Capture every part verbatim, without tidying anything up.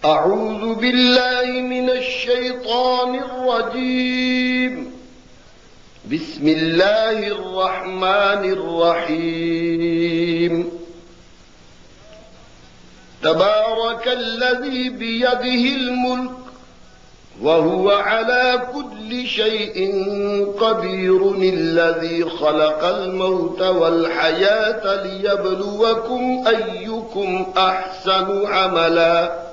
أعوذ بالله من الشيطان الرجيم. بسم الله الرحمن الرحيم. تبارك الذي بيده الملك وهو على كل شيء قدير، الذي خلق الموت والحياة ليبلوكم أيكم أحسن عملا،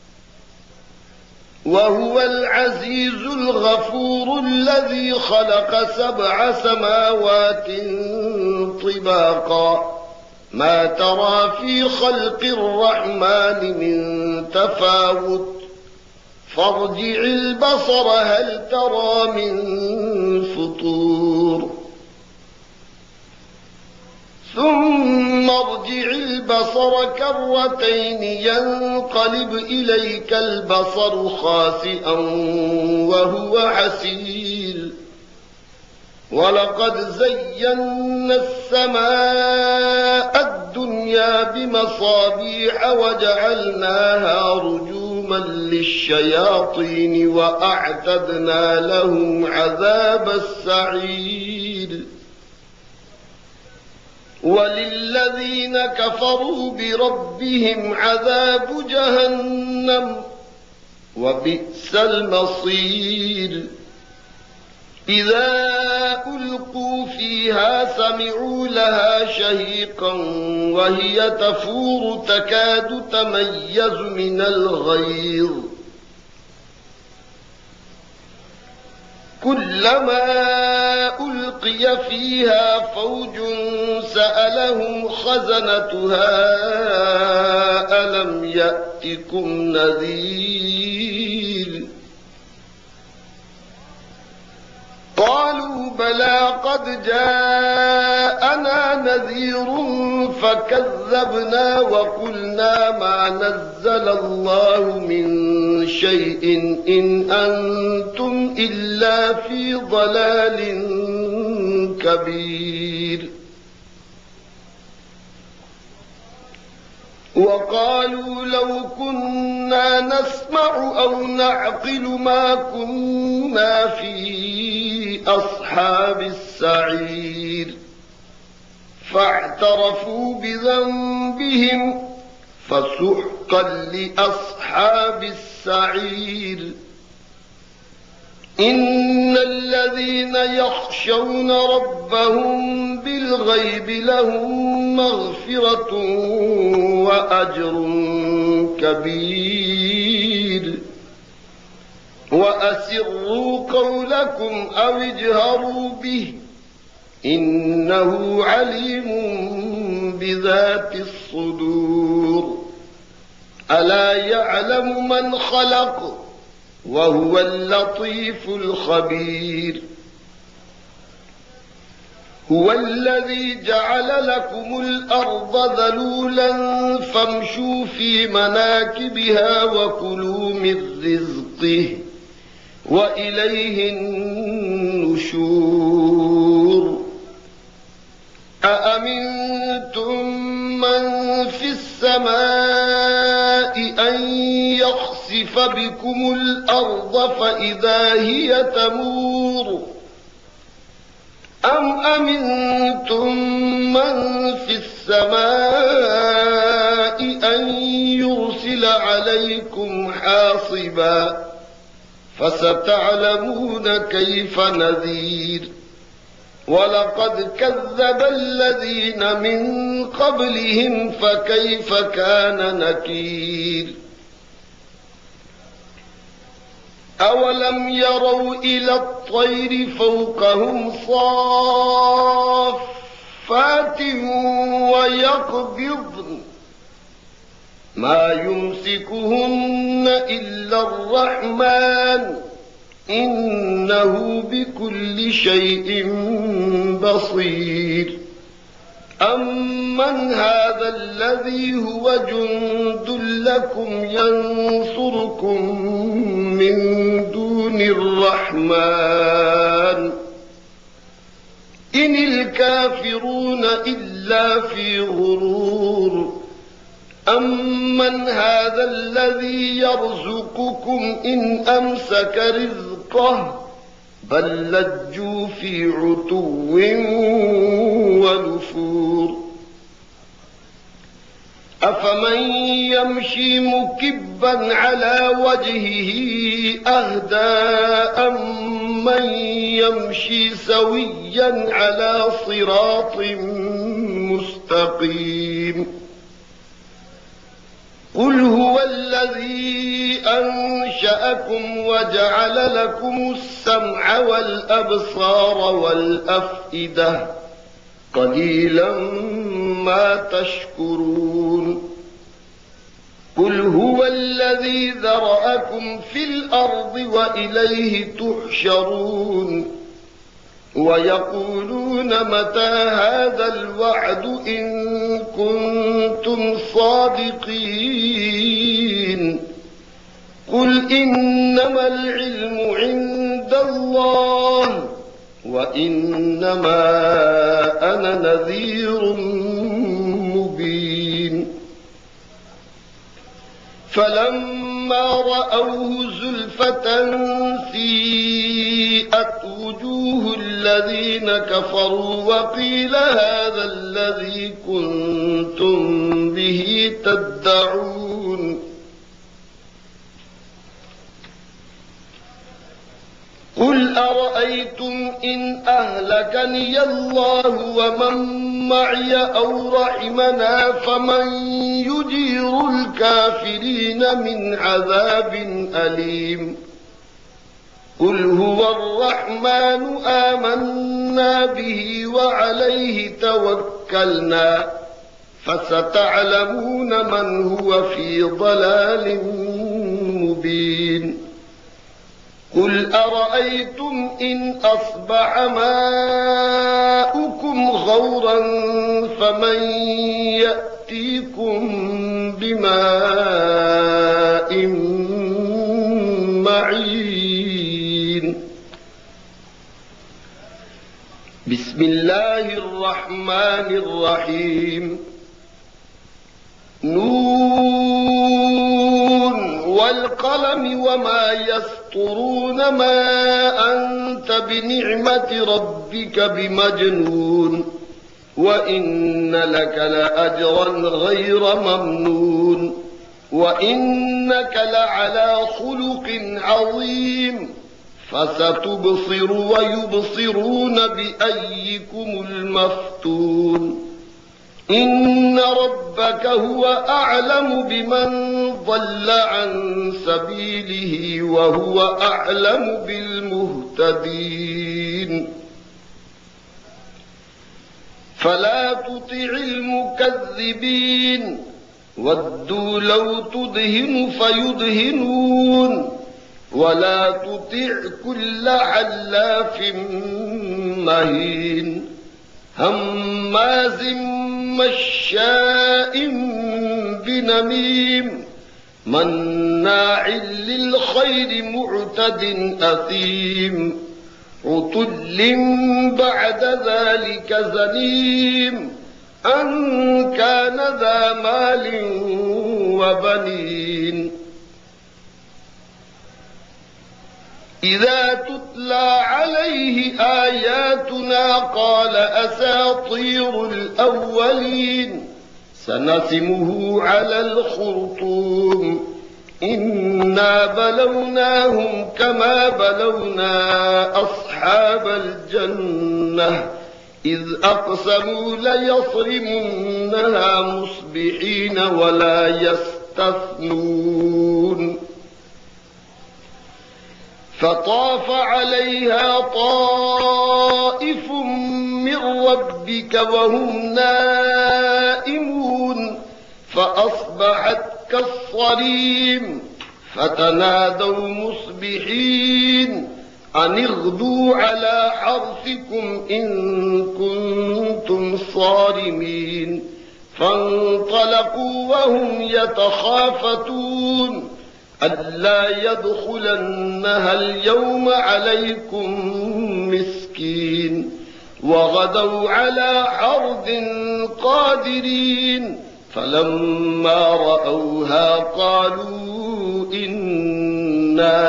وهو العزيز الغفور، الذي خلق سبع سماوات طباقا، ما ترى في خلق الرحمن من تفاوت، فارجع البصر هل ترى من فطور، ثم ارجع البصر كرتين ينقلب إليك البصر خاسئا وهو حسير، ولقد زينا السماء الدنيا بمصابيح وجعلناها رجوما للشياطين وأعتدنا لهم عذاب السعير. وللذين كفروا بربهم عذاب جهنم وبئس المصير. إذا ألقوا فيها سمعوا لها شهيقا وهي تفور تكاد تميز من الغيظ، كلما ألقي فيها فوج سألهم خزنتها ألم يأتكم نذير، قالوا بلى قد جاءنا نذير فكذبنا وقلنا ما نزل الله من شيء إن أنتم إلا في ضلال كبير. وقالوا لو كنا نسمع أو نعقل ما كنا في أصحاب السعير، فاعترفوا بذنبهم فسحقا لأصحاب السعير. إن الذين يخشون ربهم بالغيب لهم مغفرة وأجر كبير. وأسروا قولكم أو اجهروا به إنه عليم بذات الصدور. ألا يعلم من خلق وهو اللطيف الخبير. هو الذي جعل لكم الأرض ذلولا فامشوا في مناكبها وكلوا من رزقه وإليه النشور. أأمنتم من في السماء أن يخسف بكم الأرض فإذا هي تمور، أم أمنتم من في السماء أن يرسل عليكم حاصبا، فستعلمون كيف نذير. ولقد كذب الذين من قبلهم فكيف كان نكير. أولم يروا إلى الطير فوقهم صافات ويقبضن ما يمسكهن إلا الرحمن إنه بكل شيء بصير. أمن هذا الذي هو جند لكم ينصركم من دون الرحمن إن الكافرون إلا في غرور. أَمَّنْ هَذَا الَّذِي يَرْزُقُكُمْ إِنْ أَمْسَكَ رِزْقَهُ بَل لَّجُّوا فِي عُتُوٍّ وَنُفُورٍ أَفَمَن يَمْشِي مُكِبًّا عَلَى وَجْهِهِ أَهْدَىٰ أَمَّن يَمْشِي سَوِيًّا عَلَى صِرَاطٍ مُّسْتَقِيمٍ قُلْ هُوَ الَّذِي أَنشَأَكُمْ وَجَعَلَ لَكُمُ السَّمْعَ وَالْأَبْصَارَ وَالْأَفْئِدَةَ قَلِيلًا مَا تَشْكُرُونَ قُلْ هُوَ الَّذِي ذَرَأَكُمْ فِي الْأَرْضِ وَإِلَيْهِ تُحْشَرُونَ وَيَقُولُونَ مَتَىٰ هَٰذَا الْوَعْدُ إِن كُنتُمْ صَادِقِينَ قُلْ إِنَّمَا الْعِلْمُ عِندَ اللَّهِ وَإِنَّمَا أَنَا نَذِيرٌ مُّبِينٌ فَلَمَّا رَأَوْهُ زُلْفَةً سِيئَتْ وُجُوهُ الَّذِينَ كَفَرُوا وَقِيلَ هَٰذَا الَّذِي كُنتُم بِهِ تَدَّعُونَ قُلْ أَرَأَيْتُمْ إِنْ أَهْلَكَنِيَ اللَّهُ وَمَن مَّعِيَ أَوْ رَحِمَنَا فَمَن يُجِيرُ الْكَافِرِينَ مِنْ عَذَابٍ أَلِيمٍ قُلْ هُوَ الرَّحْمَٰنُ آمَنَّا بِهِ وَعَلَيْهِ تَوَكَّلْنَا فَسَتَعْلَمُونَ مَنْ هُوَ فِي ضَلَالٍ مُّبِينٍ قُلْ أَرَأَيْتُمْ إِنْ أَصْبَحَ مَاؤُكُمْ غَوْرًا فَمَن يَأْتِيكُم بِمَاءٍ مَّعِينٍ بسم الله الرحمن الرحيم نون والقلم وما يسطرون ما أنت بنعمة ربك بمجنون وإن لك لأجرا غير ممنون وإنك لعلى خلق عظيم فستبصر ويبصرون بأيكم المفتون إن ربك هو أعلم بمن ضل عن سبيله وهو أعلم بالمهتدين فلا تطع المكذبين ودوا لو تدهن فيدهنون ولا تطع كل حلاف مهين هماز مشاء بنميم مناع للخير معتد أثيم عتل بعد ذلك زنيم أن كان ذا مال وبنين إذا تتلى عليه آياتنا قال أساطير الأولين سنسمه على الخرطوم إنا بلوناهم كما بلونا أصحاب الجنة إذ أقسموا ليصرمنها مصبحين ولا يستثنون فطاف عليها طائف من ربك وهم نائمون فأصبحت كالصريم فتنادوا مصبحين أن اغدوا على حرثكم إن كنتم صارمين فانطلقوا وهم يتخافتون ألا يدخلنها اليوم عليكم مسكين وغدوا على حرد قادرين فلما رأوها قالوا إنا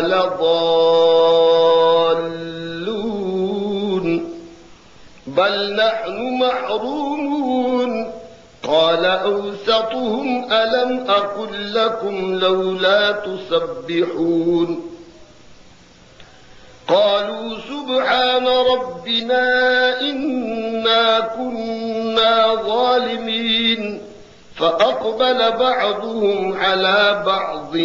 لضالون بل نحن محرومون قال أوسطهم ألم أقل لكم لولا تسبحون قالوا سبحان ربنا إنا كنا ظالمين فأقبل بعضهم على بعض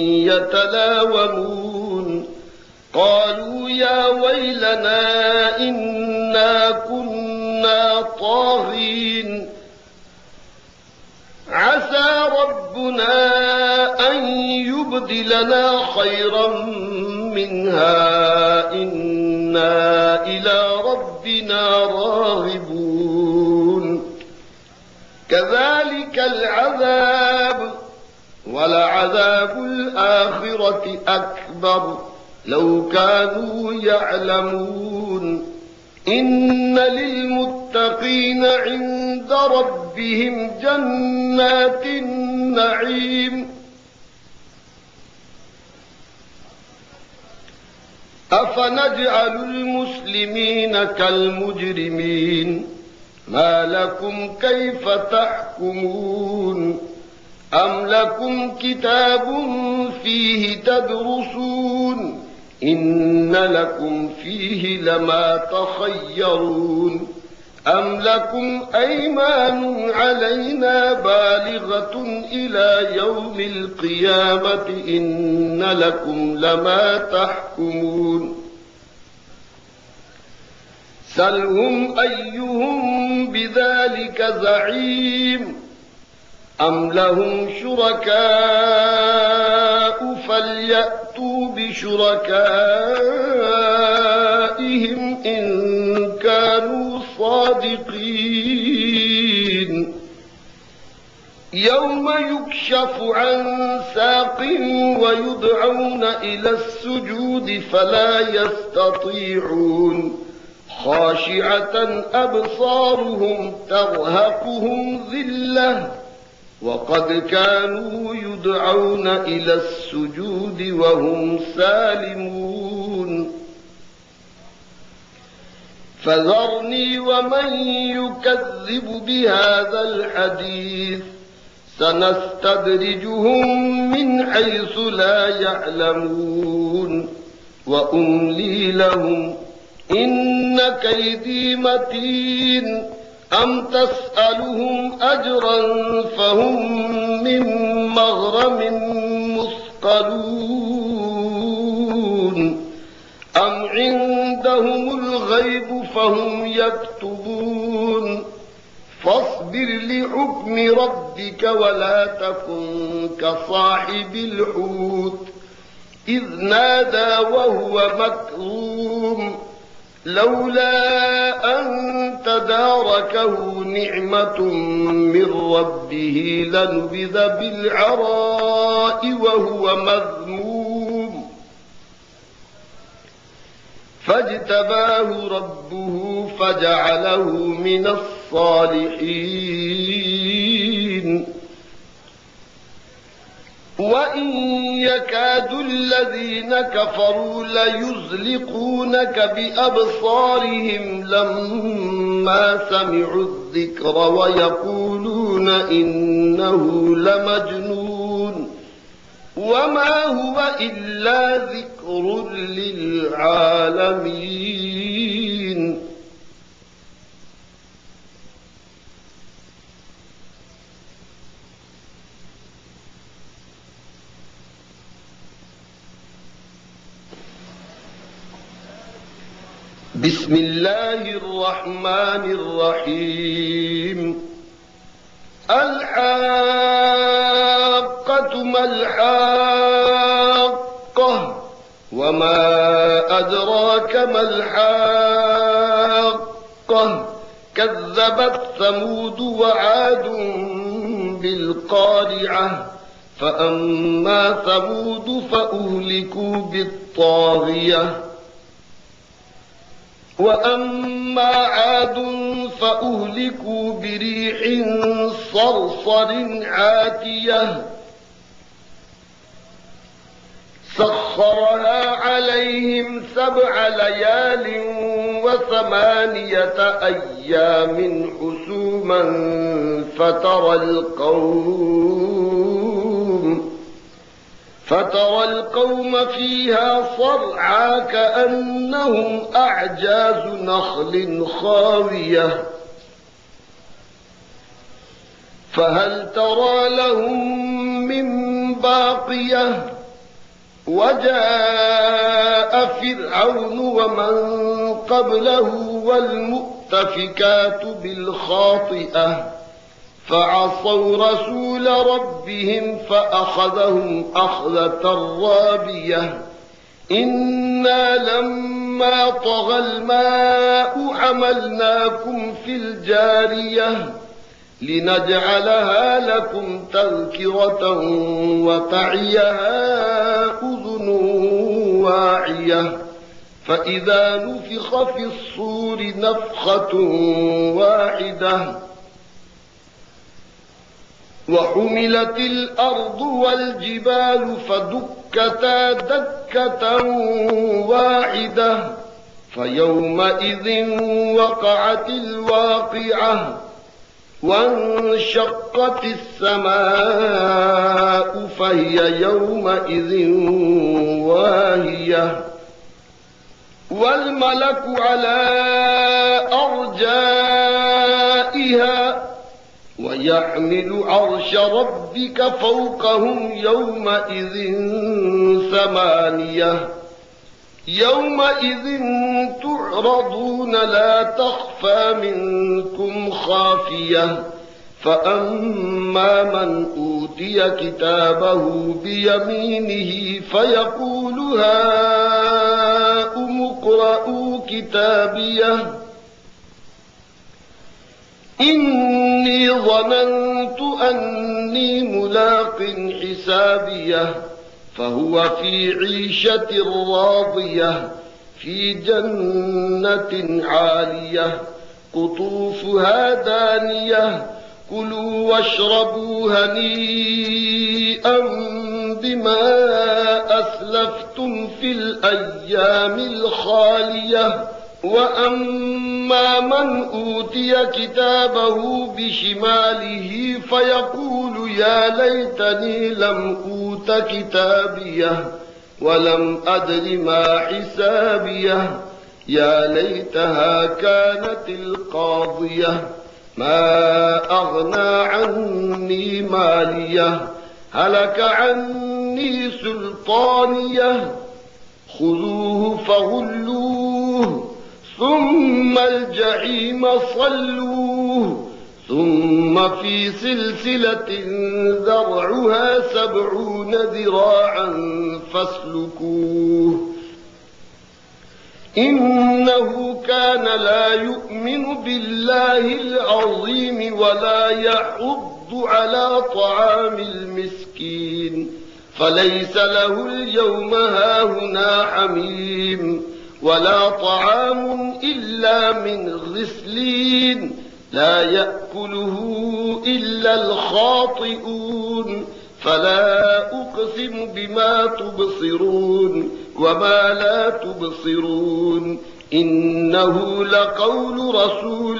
يتلاومون قالوا يا ويلنا إنا كنا طاغين عسى ربنا أن يبدلنا خيرا منها إنا إلى ربنا راغبون كذلك العذاب ولعذاب الآخرة أكبر لو كانوا يعلمون إن للمتقين عند ربهم جنات النعيم أفنجعل المسلمين كالمجرمين ما لكم كيف تحكمون أم لكم كتاب فيه تدرسون إن لكم فيه لما تخيرون أم لكم أيمان علينا بالغة إلى يوم القيامة إن لكم لما تحكمون سلهم أيهم بذلك زعيم أم لهم شركاء فليأتوا بشركائهم إن كانوا صادقين يوم يكشف عن ساق ويدعون إلى السجود فلا يستطيعون خاشعة أبصارهم ترهقهم ذلة وقد كانوا يدعون إلى السجود وهم سالمون فذرني ومن يكذب بهذا الحديث سنستدرجهم من حيث لا يعلمون وأملي لهم إن كيدي متين أم تسألهم أجرا فهم من مغرم مثقلون أم عندهم الغيب فهم يكتبون فاصبر لحكم ربك ولا تكن كصاحب الحوت إذ نادى وهو مكظوم لولا أن تداركه نعمة من ربه لنبذ بالعراء وهو مذموم فاجتباه ربه فجعله من الصالحين وإن يكاد الذين كفروا ليزلقونك بأبصارهم لما سمعوا الذكر ويقولون إنه لمجنون وما هو إلا ذكر للعالمين بسم الله الرحمن الرحيم الحاقة ما الحاقة وما أدراك ما الحاقة كذبت ثمود وعاد بالقارعة فأما ثمود فأهلكوا بالطاغية وأما وأما عاد فأهلكوا بريح صرصر عاتية سخرها عليهم سبع ليال وثمانية أيام حسوما فترى القوم فترى القوم فيها صرعى كأنهم أعجاز نخل خاوية فهل ترى لهم من باقية وجاء فرعون ومن قبله والمؤتفكات بالخاطئة فعصوا رسول ربهم فأخذهم أخذة رابية إنا لما طغى الماء حملناكم في الجارية لنجعلها لكم تذكرة وتعيها أذن واعية فإذا نفخ في الصور نفخة واحدة وحملت الأرض والجبال فدكتا دكة واحدة فيومئذ وقعت الواقعة وانشقت السماء فهي يومئذ واهية والملك على أرجائها ويحمل عرش ربك فوقهم يومئذ ثمانية يومئذ تعرضون لا تخفى منكم خافية فأما من أوتي كتابه بيمينه فيقول هاؤم اقرءوا كتابيه إني ظننت أني ملاق حسابيه فهو في عيشة راضية في جنة عالية قطوفها دانية كلوا واشربوا هنيئا بما أسلفتم في الأيام الخالية وأما من أوتي كتابه بشماله فيقول يا ليتني لم أوت كتابيه ولم أدر ما حسابيه يا ليتها كانت القاضية ما أغنى عني ماليه هلك عني سلطانيه خذوه فغلوه ثم الجحيم صلوه ثم في سلسلة ذرعها سبعون ذراعا فاسلكوه إنه كان لا يؤمن بالله العظيم ولا يحض على طعام المسكين فليس له اليوم هاهنا حميم ولا طعام إلا من غسلين لا يأكله إلا الخاطئون فلا أقسم بما تبصرون وما لا تبصرون إنه لقول رسول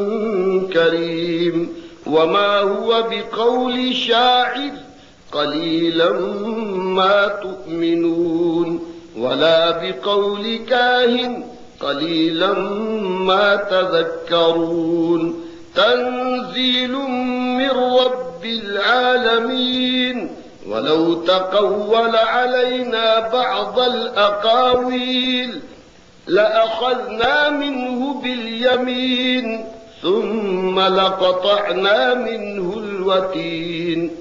كريم وما هو بقول شاعر قليلا ما تؤمنون ولا بقول كاهن قليلا ما تذكرون تنزيل من رب العالمين ولو تقول علينا بعض الأقاويل لأخذنا منه باليمين ثم لقطعنا منه الوتين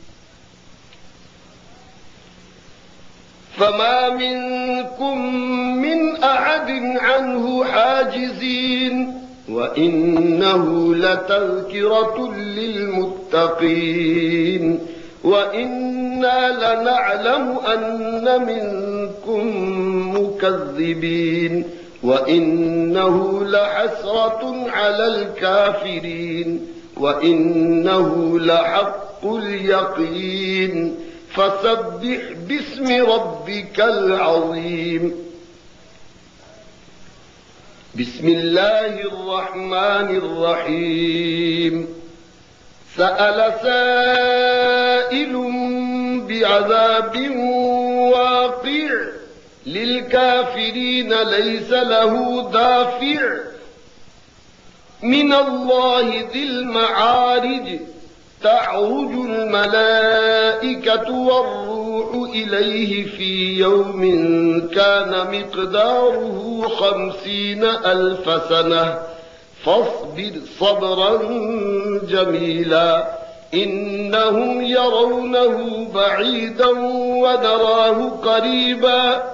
فما منكم من أحد عنه حاجزين وإنه لتذكرة للمتقين وإنا لنعلم أن منكم مكذبين وإنه لحسرة على الكافرين وإنه لحق اليقين فسبح باسم ربك العظيم. بسم الله الرحمن الرحيم. سأل سائل بعذاب واقع للكافرين ليس له دافع من الله ذي المعارج تعرج الملائكة والروح إليه في يوم كان مقداره خمسين ألف سنة فاصبر صبرا جميلا إنهم يرونه بعيدا ونراه قريبا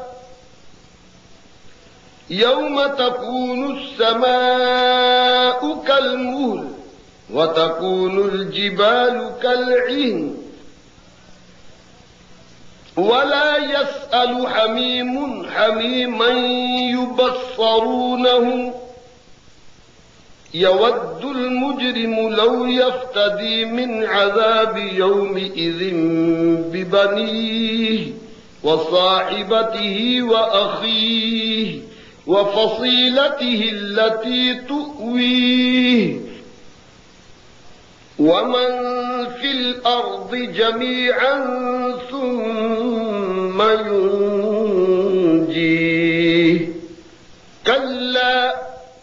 يوم تكون السماء كالمهل وتكون الجبال كالعهن ولا يسأل حميم حميما يبصرونه يود المجرم لو يفتدي من عذاب يومئذ ببنيه وصاحبته وأخيه وفصيلته التي تؤويه ومن في الأرض جميعا ثم ينجيه كلا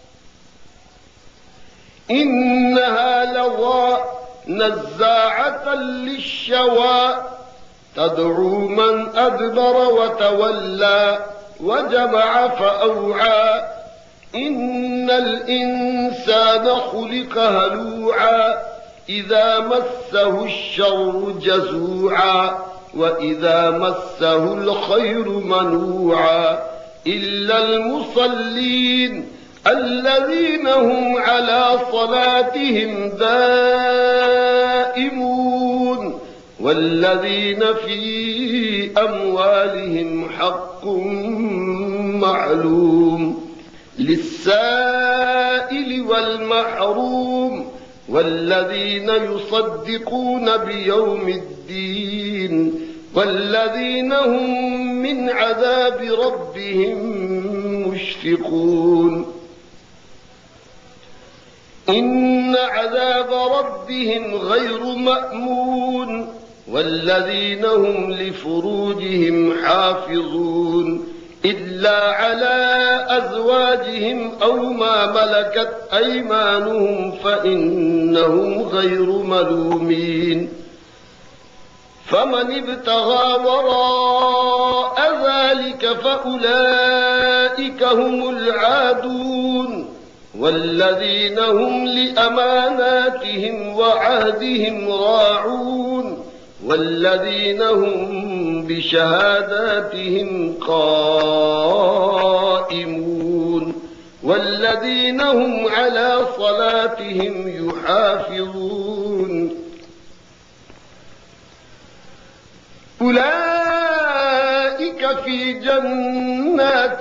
إنها لظى نزاعة للشوى تدعو من أدبر وتولى وجمع فأوعى إن الإنسان خلق هلوعا إذا مسه الشر جزوعا وإذا مسه الخير منوعا إلا المصلين الذين هم على صلاتهم دائمون والذين في أموالهم حق معلوم للسائل والمحروم والذين يصدقون بيوم الدين والذين هم من عذاب ربهم مشفقون إن عذاب ربهم غير مأمون والذين هم لفروجهم حافظون إلا على أزواجهم أو ما ملكت أيمانهم فإنهم غير ملومين فمن ابتغى وراء ذلك فأولئك هم العادون والذين هم لأماناتهم وعهدهم راعون والذين هم بشهاداتهم قائمون والذين هم على صلاتهم يحافظون أولئك في جنات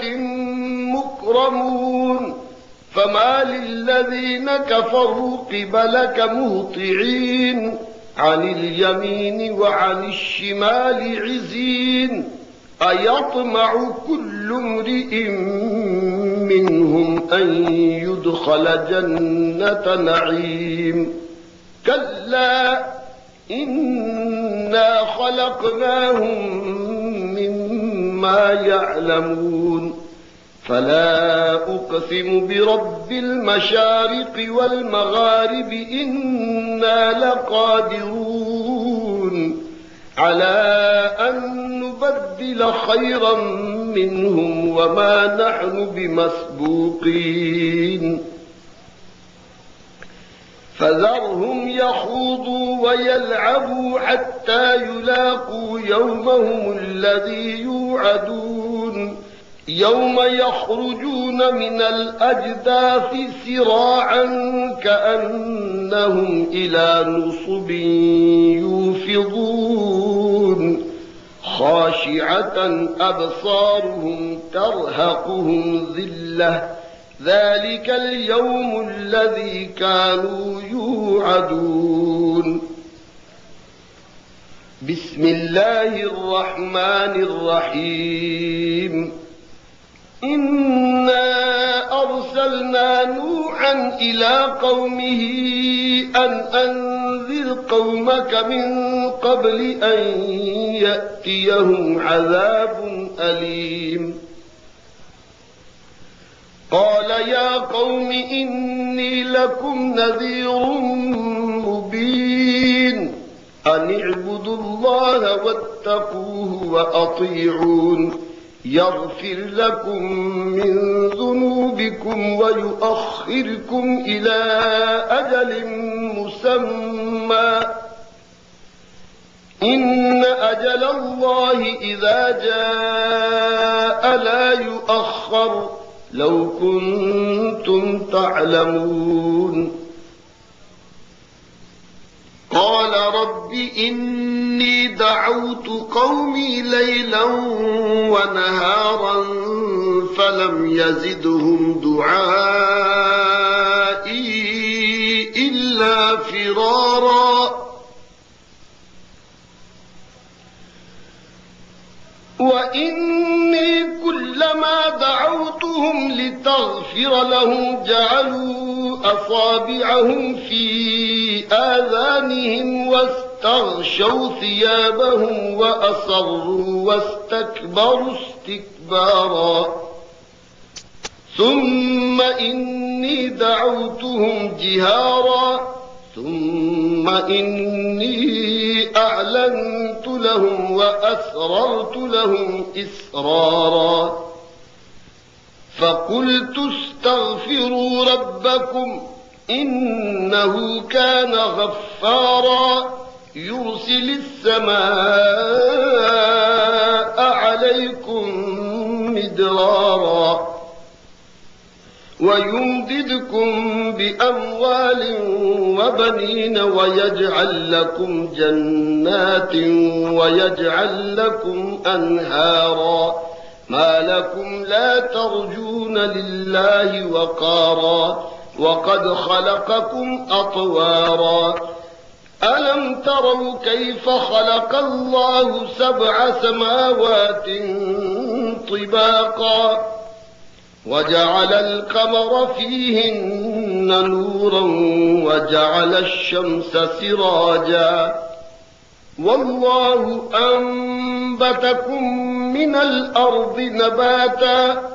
مكرمون فما للذين كفروا قبلك مهطعين عن اليمين وعن الشمال عزين أيطمع كل امرئ منهم أن يدخل جنة نعيم كلا إنا خلقناهم مما يعلمون فلا أقسم برب المشارق والمغارب إنا لقادرون على أن نبدل خيرا منهم وما نحن بمسبوقين فذرهم يخوضوا ويلعبوا حتى يلاقوا يومهم الذي يوعدون يوم يخرجون من الأجداث سراعا كأنهم إلى نصب يوفضون خاشعا خاشعة أبصارهم ترهقهم ذلة ذلك اليوم الذي كانوا يوعدون. بسم الله الرحمن الرحيم. إنا أرسلنا نوحا إلى قومه أن أنذر قومك من قبل أن يأتيهم عذاب أليم. قال يا قوم إني لكم نذير مبين أن اعبدوا الله واتقوه وأطيعون يغفر لكم من ذنوبكم ويؤخركم إلى أجل مسمى إن أجل الله إذا جاء لا يؤخر لو كنتم تعلمون. قال رب إني دعوت قومي ليلا ونهارا فلم يزدهم دعائي إلا فرارا وإني كلما دعوتهم لتغفر لهم جعلوا أصابعهم في آذانهم واستغشوا ثيابهم وأصروا واستكبروا استكبارا ثم إني دعوتهم جهارا ثم إني أعلنت لهم وأسررت لهم إسرارا فقلت استغفروا ربكم إنه كان غفارا يرسل السماء عليكم مدرارا ويمددكم بأموال وبنين ويجعل لكم جنات ويجعل لكم أنهارا ما لكم لا ترجون لله وقارا وقد خلقكم أطوارا ألم تروا كيف خلق الله سبع سماوات طباقا وجعل القمر فيهن نورا وجعل الشمس سراجا والله أنبتكم من الأرض نباتا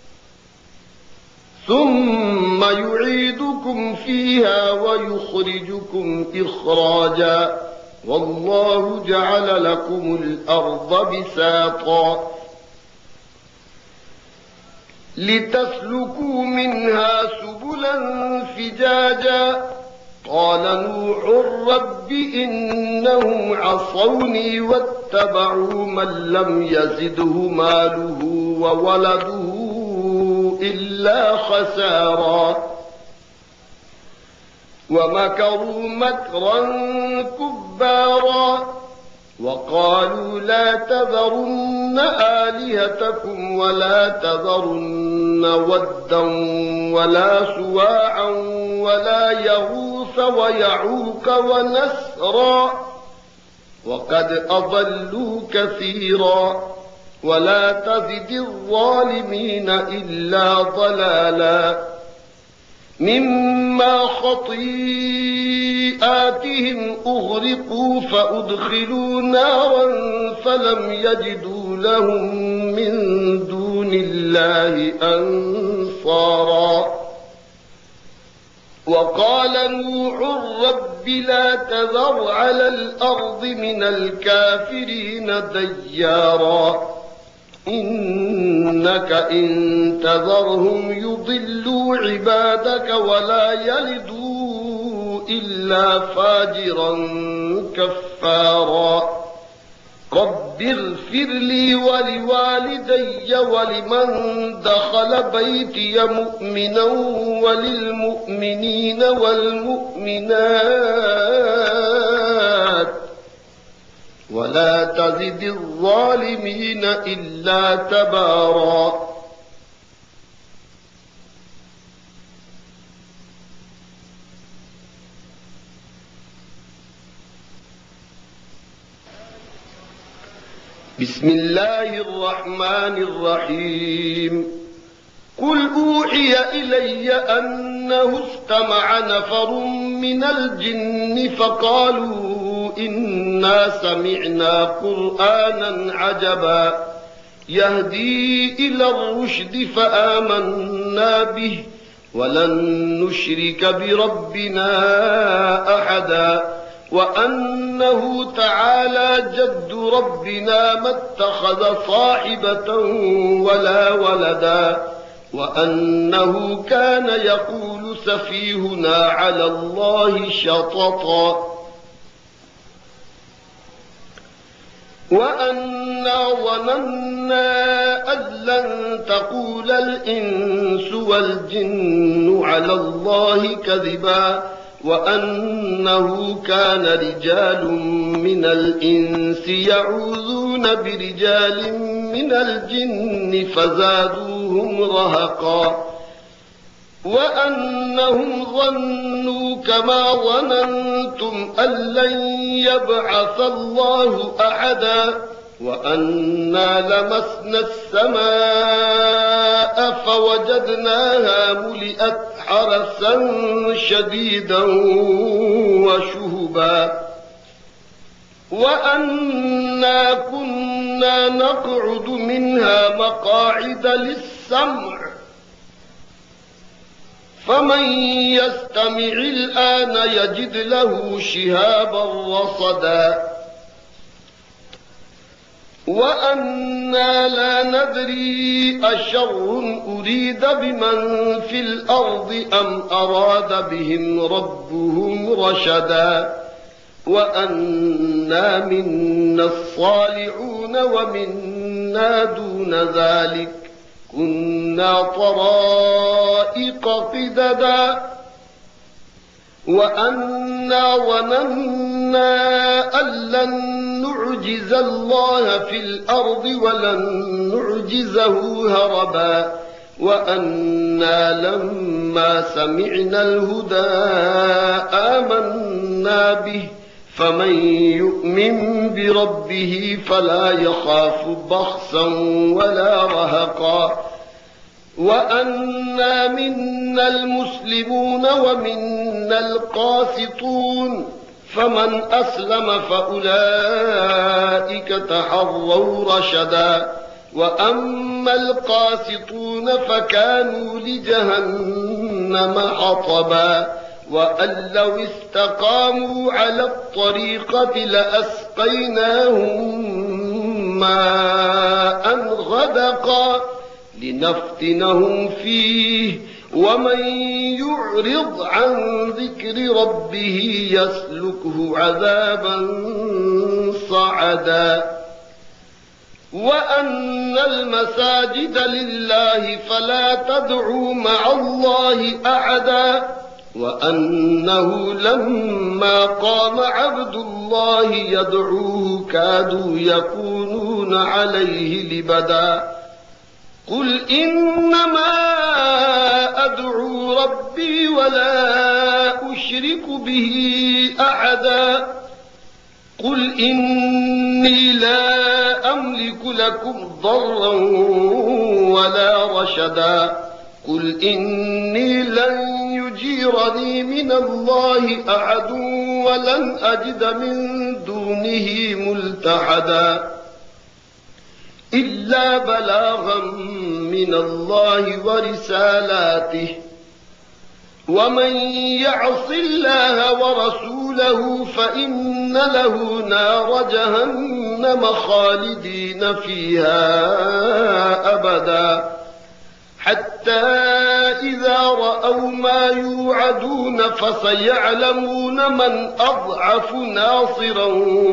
ثم يعيدكم فيها ويخرجكم إخراجا والله جعل لكم الأرض بساطا لتسلكوا منها سبلا فجاجا قال نوح رب إنهم عصوني واتبعوا من لم يزده ماله وولده إلا خسارا ومكروا مكرا كبارا وقالوا لا تذرن آلهتكم ولا تذرن ودا ولا سواعا ولا يغوث ويعوق ونسرا وقد أضلوا كثيرا ولا تزد الظالمين إلا ضلالا مما خطيئاتهم أغرقوا فأدخلوا نارا فلم يجدوا لهم من دون الله أنصارا وقال نوح رب لا تذر على الأرض من الكافرين ديارا إنك إن تذرهم يضلوا عبادك ولا يلدوا إلا فاجرا كفارا رب اغفر لي ولوالدي ولمن دخل بيتي مؤمنا وللمؤمنين والمؤمنات ولا تزد الظالمين إلا تبارا. بسم الله الرحمن الرحيم. قل أوحي إلي أنه استمع نفر من الجن فقالوا إنا سمعنا قرآنا عجبا يهدي إلى الرشد فآمنا به ولن نشرك بربنا أحدا وأنه تعالى جد ربنا ما اتخذ صاحبة ولا ولدا وأنه كان يقول سفيهنا على الله شططا وأنا ظننا أن لن تقول الإنس والجن على الله كذبا وأنه كان رجال من الإنس يعوذون برجال من الجن فزادوهم رهقا وأنهم ظنوا كما ظننتم أن لن يبعث الله أحدا وأنا لمسنا السماء فوجدناها ملئت حرسا شديدا وشهبا وأنا كنا نقعد منها مقاعد للسمع فمن يستمع الآن يجد له شهابا رصدا وأنا لا ندري أشر أريد بمن في الأرض أم أراد بهم ربهم رشدا وأنا منا الصالحون ومنا دون ذلك كنا طرائق قددا وأنا ظننا أن لن نعجز الله في الأرض ولن نعجزه هربا وأنا لما سمعنا الهدى آمنا به فمن يؤمن بربه فلا يخاف بخسا ولا رهقا وأنا منا المسلمون ومنا القاسطون فمن أسلم فأولئك تحروا رشدا وأما القاسطون فكانوا لجهنم حطبا وأن لو استقاموا على الطريقة لأسقيناهم ماء غدقا لنفتنهم فيه ومن يعرض عن ذكر ربه يسلكه عذابا صعدا وأن المساجد لله فلا تدعوا مع الله أحدا وأنه لما قام عبد الله يدعوه كادوا يكونون عليه لبدا قل إنما أدعو ربي ولا أشرك به أحدا قل إني لا أملك لكم ضرا ولا رشدا قل إني لن يجيرني من الله أحد ولن أجد من دونه ملتحدا إلا بلاغا من الله ورسالاته ومن يعص الله ورسوله فإن له نار جهنم خالدين فيها أبدا حتى إذا رأوا ما يوعدون فسيعلمون من أضعف ناصرا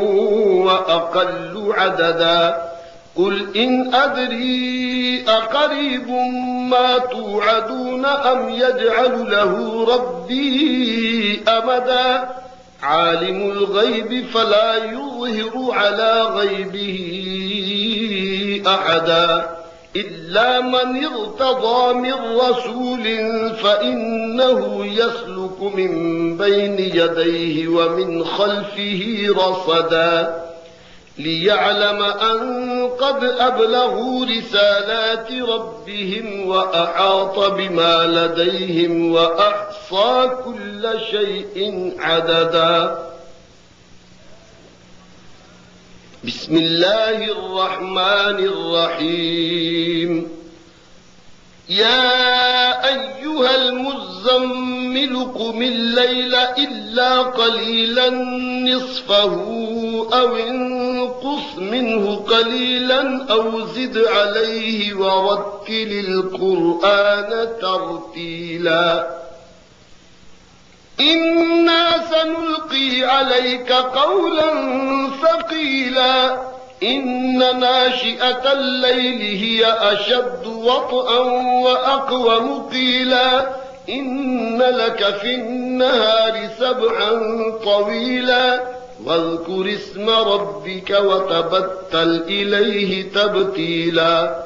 وأقل عددا قل إن أدري أقريب ما توعدون أم يجعل له ربي أمدا عالم الغيب فلا يظهر على غيبه أحدا إلا من ارتضى من رسول فإنه يسلك من بين يديه ومن خلفه رصدا ليعلم أن قد أبلغوا رسالات ربهم وأحاط بما لديهم وأحصى كل شيء عددا. بسم الله الرحمن الرحيم. يا أيها المزمل قم الليل إلا قليلا نصفه أو انقص منه قليلا أو زد عليه ورتل القرآن ترتيلا إنا سنلقي عليك قولا ثقيلا إن ناشئة الليل هي أشد وطئا وأقوم قيلا إن لك في النهار سبعا طويلا واذكر اسم ربك وتبتل إليه تبتيلا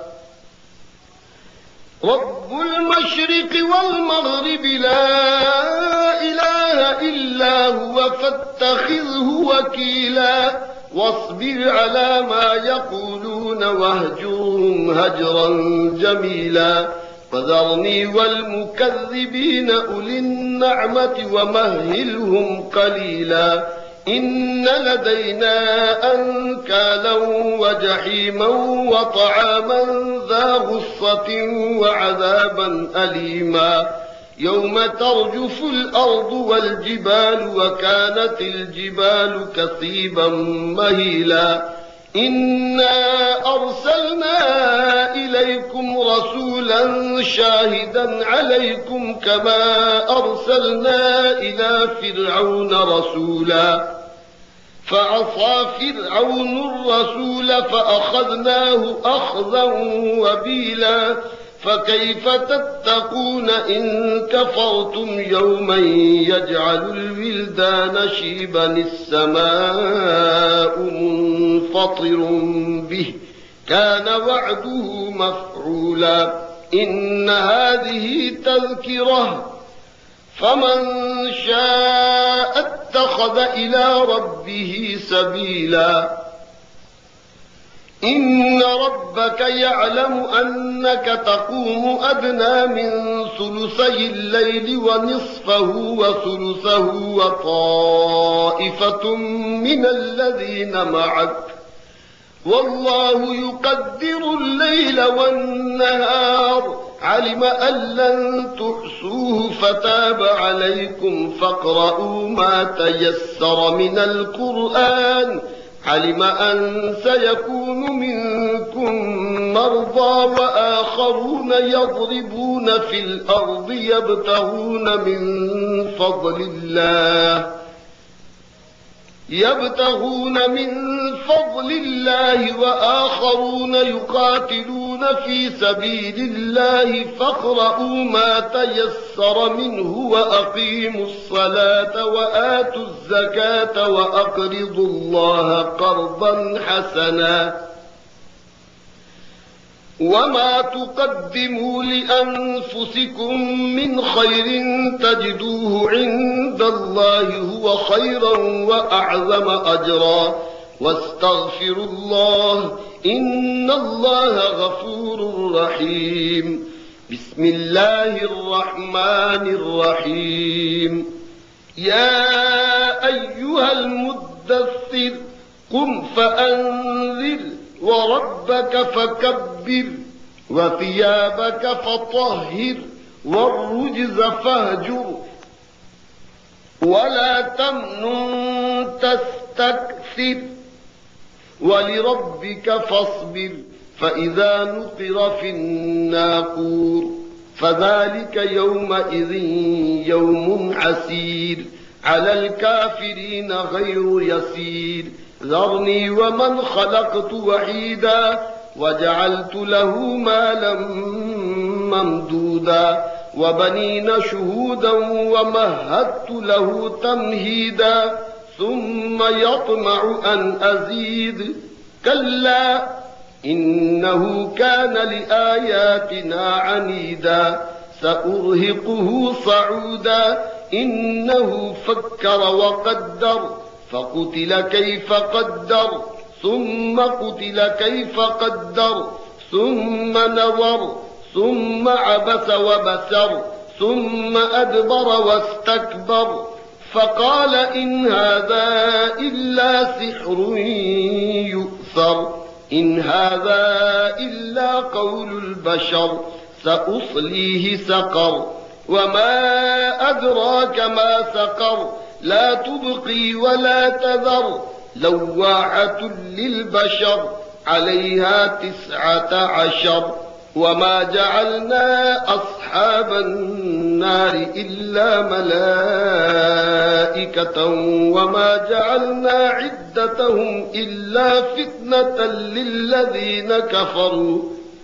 رب المشرق والمغرب لا إله إلا هو فاتخذه وكيلا واصبر على ما يقولون واهجرهم هجرا جميلا فذرني والمكذبين أولي النعمة ومهلهم قليلا إن لدينا أنكالا وجحيما وطعاما ذا غصة وعذابا أليما يوم ترجف الأرض والجبال وكانت الجبال كثيبا مهيلا إنا أرسلنا إليكم رسولا شاهدا عليكم كما أرسلنا إلى فرعون رسولا فعصى فرعون الرسول فأخذناه أخذا وبيلا فكيف تتقون إن كفرتم يوما يجعل الولدان شيبا السماء منفطر به كان وعده مفعولا إن هذه تذكرة فمن شاء اتخذ إلى ربه سبيلا إن ربك يعلم أنك تقوم أدنى من ثلثي الليل ونصفه وثلثه وطائفة من الذين معك والله يقدر الليل والنهار علم أن لن تحصوه فتاب عليكم فاقرؤوا ما تيسر من القرآن علم أن سيكون منكم مرضى وآخرون يضربون في الأرض يبتغون من فضل الله يبتغون من فضل الله وآخرون يقاتلون في سبيل الله فاقرؤوا ما تيسر منه وأقيموا الصلاة وآتوا الزكاة وأقرضوا الله قرضا حسنا وما تقدموا لأنفسكم من خير تجدوه عند الله هو خيرا وأعظم أجرا واستغفروا الله إن الله غفور رحيم. بسم الله الرحمن الرحيم. يا أيها المدثر قم فأنذر وربك فكبر وثيابك فطهر والرجز فاهجر ولا تمنن تستكثر ولربك فاصبر فإذا نقر في الناقور فذلك يومئذ يوم عسير على الكافرين غير يسير ذرني ومن خلقت وحيدا وجعلت له مالا ممدودا وبنين شهودا ومهدت له تمهيدا ثم يطمع أن أزيد كلا إنه كان لآياتنا عنيدا سأرهقه صعودا إنه فكر وقدر فقتل كيف قدر ثم قتل كيف قدر ثم نظر ثم عبس وبسر ثم أدبر واستكبر فقال إن هذا إلا سحر يؤثر إن هذا إلا قول البشر سأصليه سقر وما أدراك ما سقر لا تبقي ولا تذر لواحة للبشر عليها تسعة عشر وما جعلنا أصحاب النار إلا ملائكة وما جعلنا عدتهم إلا فتنة للذين كفروا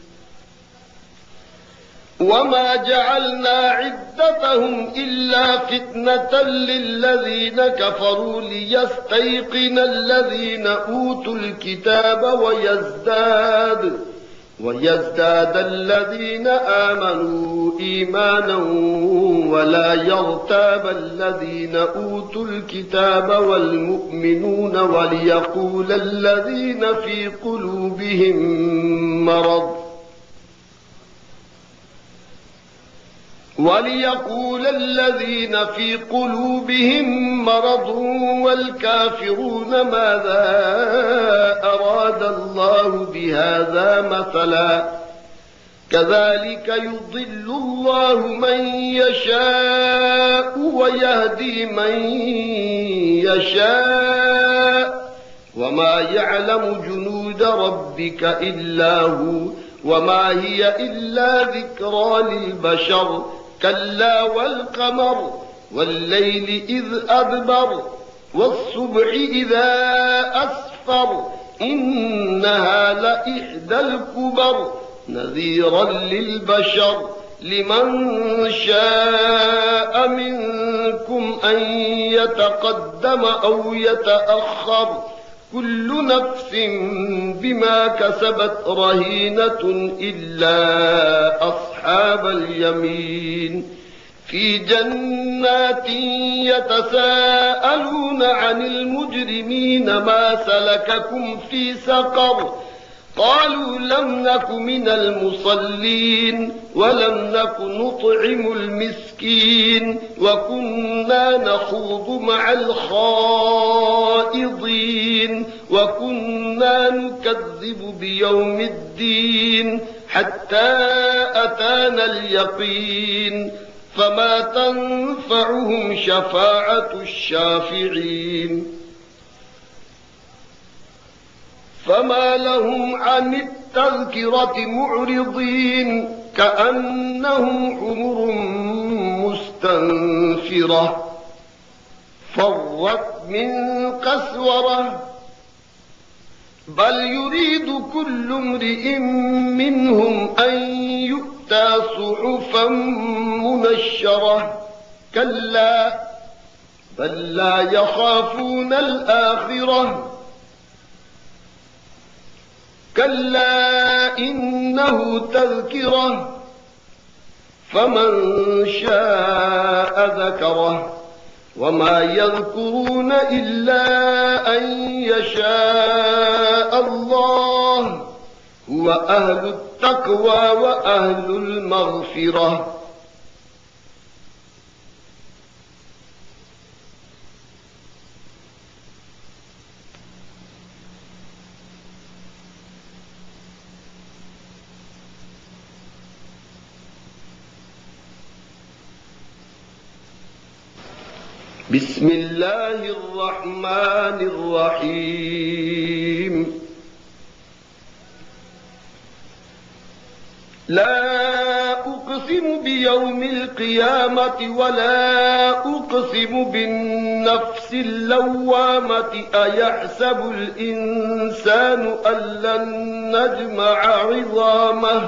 وما جعلنا عدتهم إلا فتنة للذين كفروا ليستيقن الذين أوتوا الكتاب ويزداد ويزداد الذين آمنوا إيمانا ولا يرتاب الذين أوتوا الكتاب والمؤمنون وليقول الذين في قلوبهم مرض وليقول الذين في قلوبهم مرض والكافرون ماذا أراد الله بهذا مثلا كذلك يضل الله من يشاء ويهدي من يشاء وما يعلم جنود ربك إلا هو وما هي إلا ذكرى للبشر كلا والقمر والليل إذ أدبر والصبح إذا أسفر إنها لإحدى الكبر نذيرا للبشر لمن شاء منكم أن يتقدم أو يتأخر كل نفس بما كسبت رهينة إلا أصحاب اليمين في جنات يتساءلون عن المجرمين ما سلككم في سقر قالوا لم نك من المصلين ولم نك نطعم المسكين وكنا نخوض مع الخائضين وكنا نكذب بيوم الدين حتى أتانا اليقين فما تنفعهم شفاعة الشافعين فما لهم عن التذكرة معرضين كأنهم حمر مستنفرة فرت من قسورة بل يريد كل امرئ منهم أن يؤتى صحفا منشرة كلا بل لا يخافون الآخرة كلا إنه تذكرة فمن شاء ذكره وما يذكرون إلا أن يشاء الله هو أهل التقوى وأهل المغفرة بسم الله الرحمن الرحيم لا أقسم بيوم القيامة ولا أقسم بالنفس اللوامة أيحسب الإنسان أن لن نجمع عظامه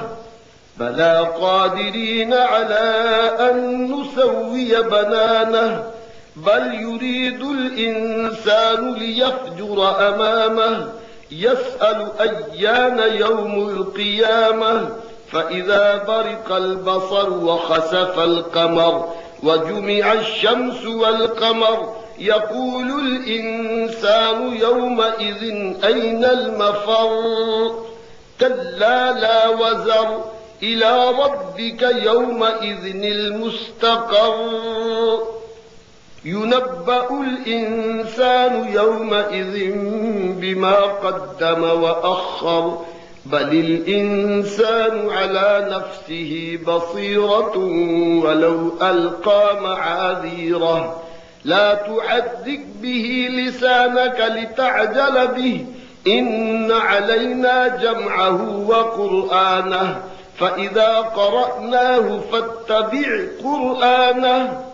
بلى قادرين على أن نسوي بنانه بل يريد الإنسان ليفجر أمامه يسأل أيان يوم القيامة فإذا برق البصر وخسف القمر وجمع الشمس والقمر يقول الإنسان يومئذ أين المفر كلا لا وزر إلى ربك يومئذ المستقر ينبأ الإنسان يومئذ بما قدم وأخر بل الإنسان على نفسه بصيرة ولو ألقى معاذيره لا تحرك به لسانك لتعجل به إن علينا جمعه وقرآنه فإذا قرأناه فاتبع قرآنه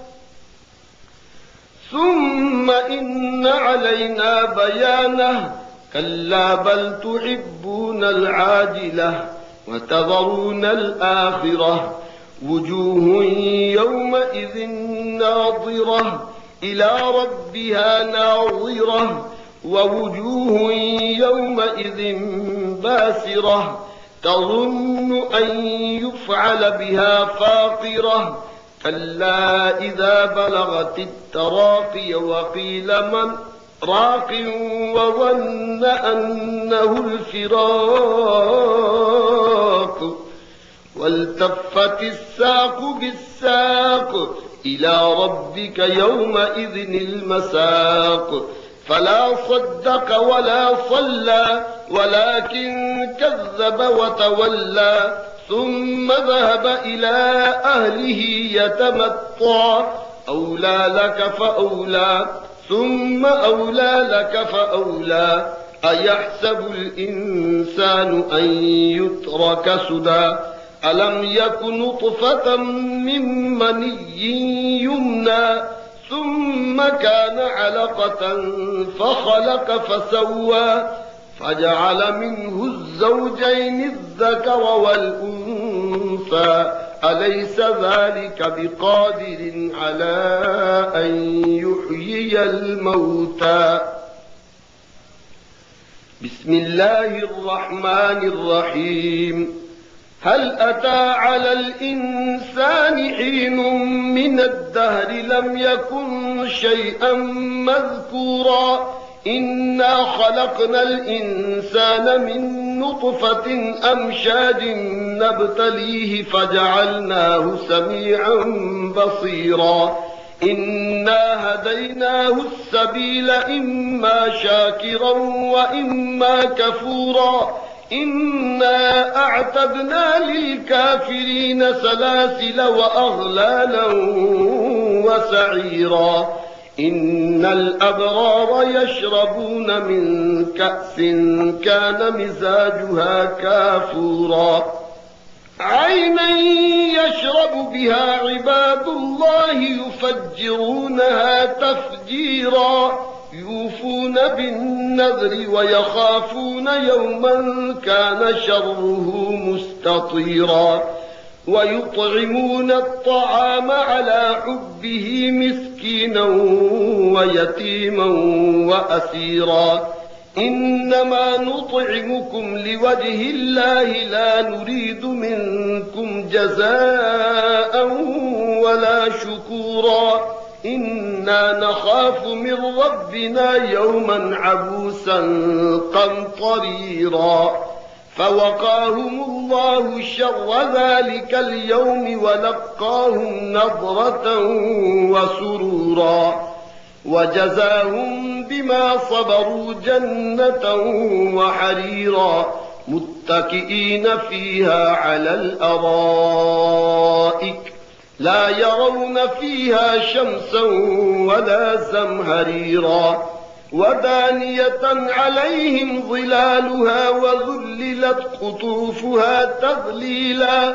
ثم إن علينا بيانه كلا بل تحبون العاجلة وتذرون الآخرة وجوه يومئذ ناظرة إلى ربها ناظرة ووجوه يومئذ باسرة تظن أن يفعل بها فاقرة كلا إذا بلغت التراقي وقيل من راق وظن أنه الفراق والتفت الساق بالساق إلى ربك يومئذ المساق فلا صدق ولا صلى ولكن كذب وتولى ثم ذهب إلى أهله يتمطى أولى لك فأولى ثم أولى لك فأولى أيحسب الإنسان أن يترك سدى ألم يك نطفة من مني يمنى ثم كان علقة فخلق فسوى فجعل منه الزوجين الذكر والأنثى أليس ذلك بقادر على أن يحيي الموتى بسم الله الرحمن الرحيم هل أتى على الإنسان حين من الدهر لم يكن شيئا مذكورا إنا خلقنا الإنسان من نطفة أمشاج نبتليه فجعلناه سميعا بصيرا إنا هديناه السبيل إما شاكرا وإما كفورا إنا أعتدنا للكافرين سلاسل وأغلالا وسعيرا إن الأبرار يشربون من كأس كان مزاجها كافورا عينا يشرب بها عباد الله يفجرونها تفجيرا يوفون بالنذر ويخافون يوما كان شره مستطيرا ويطعمون الطعام على حبه مسكينا ويتيما وأسيرا إنما نطعمكم لوجه الله لا نريد منكم جزاء ولا شكورا إنا نخاف من ربنا يوما عبوسا قمطريرا فوقاهم الله شر ذلك اليوم ولقاهم نضرة وسرورا وجزاهم بما صبروا جنة وحريرا متكئين فيها على الأرائك لا يرون فيها شمسا ولا زمهريرا ودانية عليهم ظلالها وذللت قطوفها تذليلا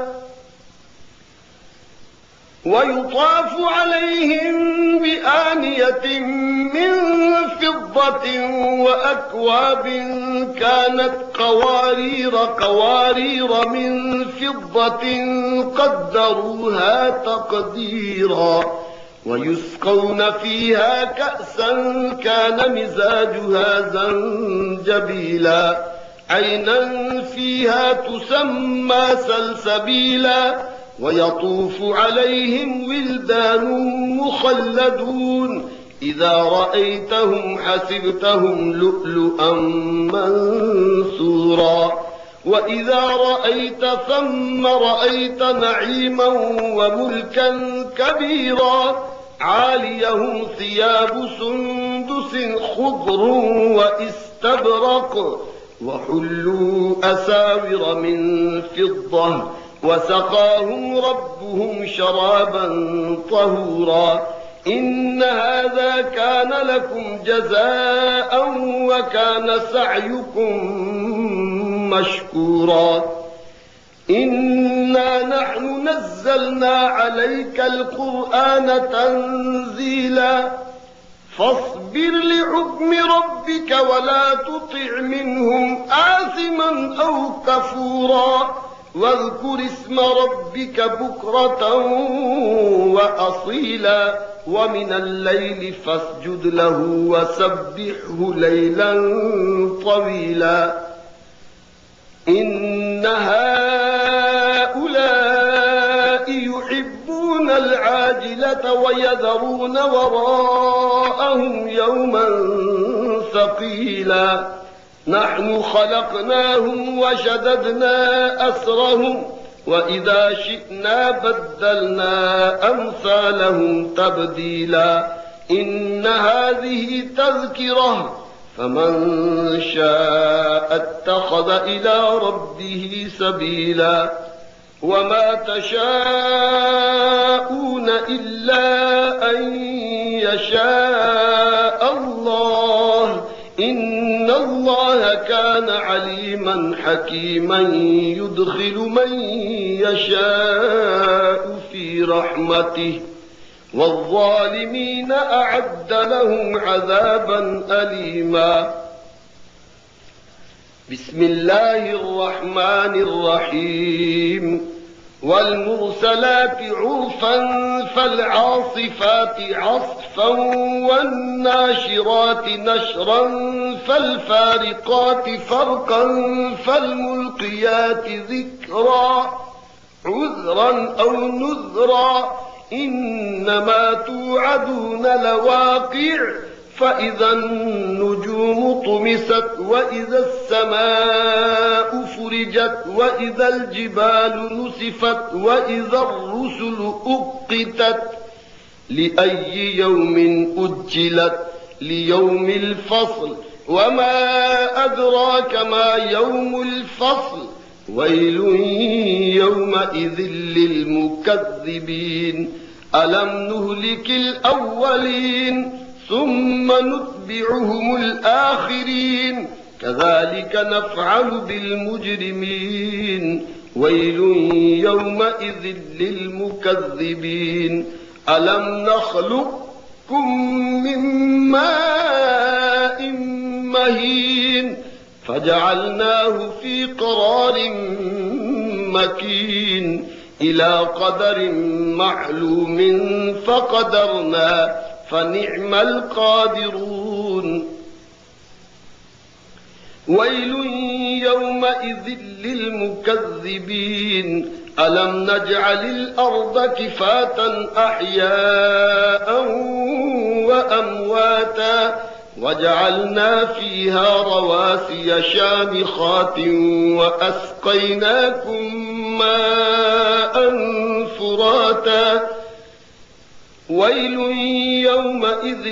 ويطاف عليهم بآنية من فضة وأكواب كانت قوارير قوارير من فضة قدروها تقديرا ويسقون فيها كأسا كان مزاجها زنجبيلا عينا فيها تسمى سلسبيلا ويطوف عليهم ولدان مخلدون إذا رأيتهم حسبتهم لؤلؤا منثورا وإذا رأيت ثم رأيت نعيما وملكا كبيرا عاليهم ثياب سندس خضر واستبرق وحلوا أساور من فضة وسقاهم ربهم شرابا طهورا إن هذا كان لكم جزاء وكان سعيكم مشكورا إنا نحن نزلنا عليك القرآن تنزيلا فاصبر لحكم ربك ولا تطع منهم آثما أو كفورا واذكر اسم ربك بكرة وأصيلا ومن الليل فاسجد له وسبحه ليلا طويلا إن هؤلاء يحبون العاجلة ويذرون وراءهم يوما ثقيلا نحن خلقناهم وشددنا أسرهم وإذا شئنا بدلنا أمثالهم تبديلا إن هذه تذكرة فمن شاء اتخذ إلى ربه سبيلا وما تشاءون إلا أن يشاء الله إن الله كان عليما حكيما يدخل من يشاء في رحمته والظالمين أعد لهم عذابا أليما بسم الله الرحمن الرحيم والمرسلات عرفا فالعاصفات عصفا والناشرات نشرا فالفارقات فرقا فالملقيات ذكرا عذرا أو نذرا إنما توعدون لواقع فإذا النجوم طمست وإذا السماء فرجت وإذا الجبال نسفت وإذا الرسل أقتت لأي يوم أجلت ليوم الفصل وما أدراك ما يوم الفصل ويل يومئذ للمكذبين ألم نهلك الأولين ثم نتبعهم الآخرين كذلك نفعل بالمجرمين ويل يومئذ للمكذبين ألم نخلقكم من ماء مهين فجعلناه في قرار مكين إلى قدر معلوم فقدرنا فنعم القادرون ويل يومئذ للمكذبين ألم نجعل الأرض كفاتا أحياء وأمواتا وجعلنا فيها رواسي شامخات وأسقيناكم ماء فراتا ويل يومئذ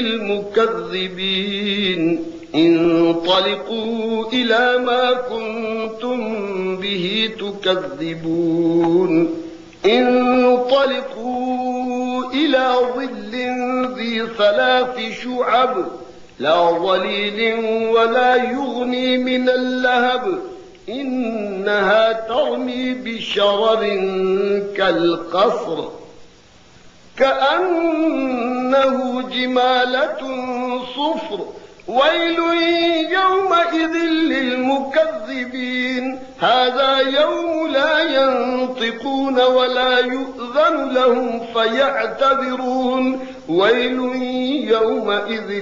للمكذبين انطلقوا إلى ما كنتم به تكذبون انطلقوا إلى ظل ذي ثلاث شعب لا ظليل ولا يغني من اللهب إنها ترمي بشرر كالقصر كأنه جمالة صفر ويل يومئذ للمكذبين هذا يوم لا ينطقون ولا يؤذن لهم فيعتذرون ويل يومئذ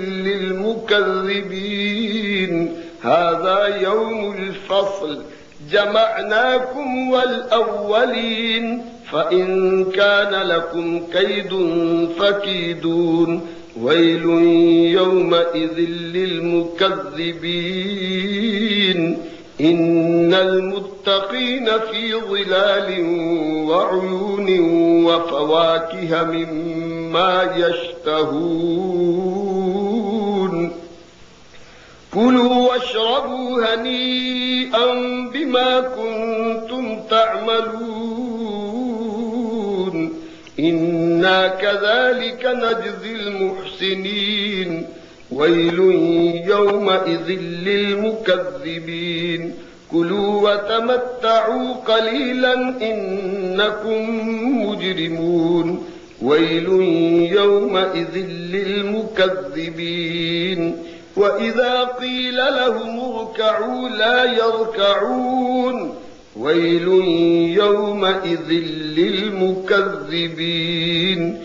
للمكذبين هذا يوم الفصل جمعناكم والأولين فإن كان لكم كيد فكيدون ويل يومئذ للمكذبين إن المتقين في ظلال وعيون وفواكه مما يشتهون كلوا واشربوا هنيئا بما كنتم تعملون إنا كذلك نجزي المحسنين ويل يومئذ للمكذبين كلوا وتمتعوا قليلا إنكم مجرمون ويل يومئذ للمكذبين وإذا قيل لهم اركعوا لا يركعون ويل يومئذ للمكذبين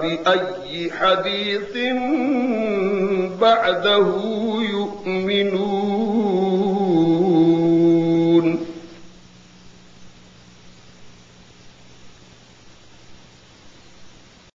فبأي حديث بعده يؤمنون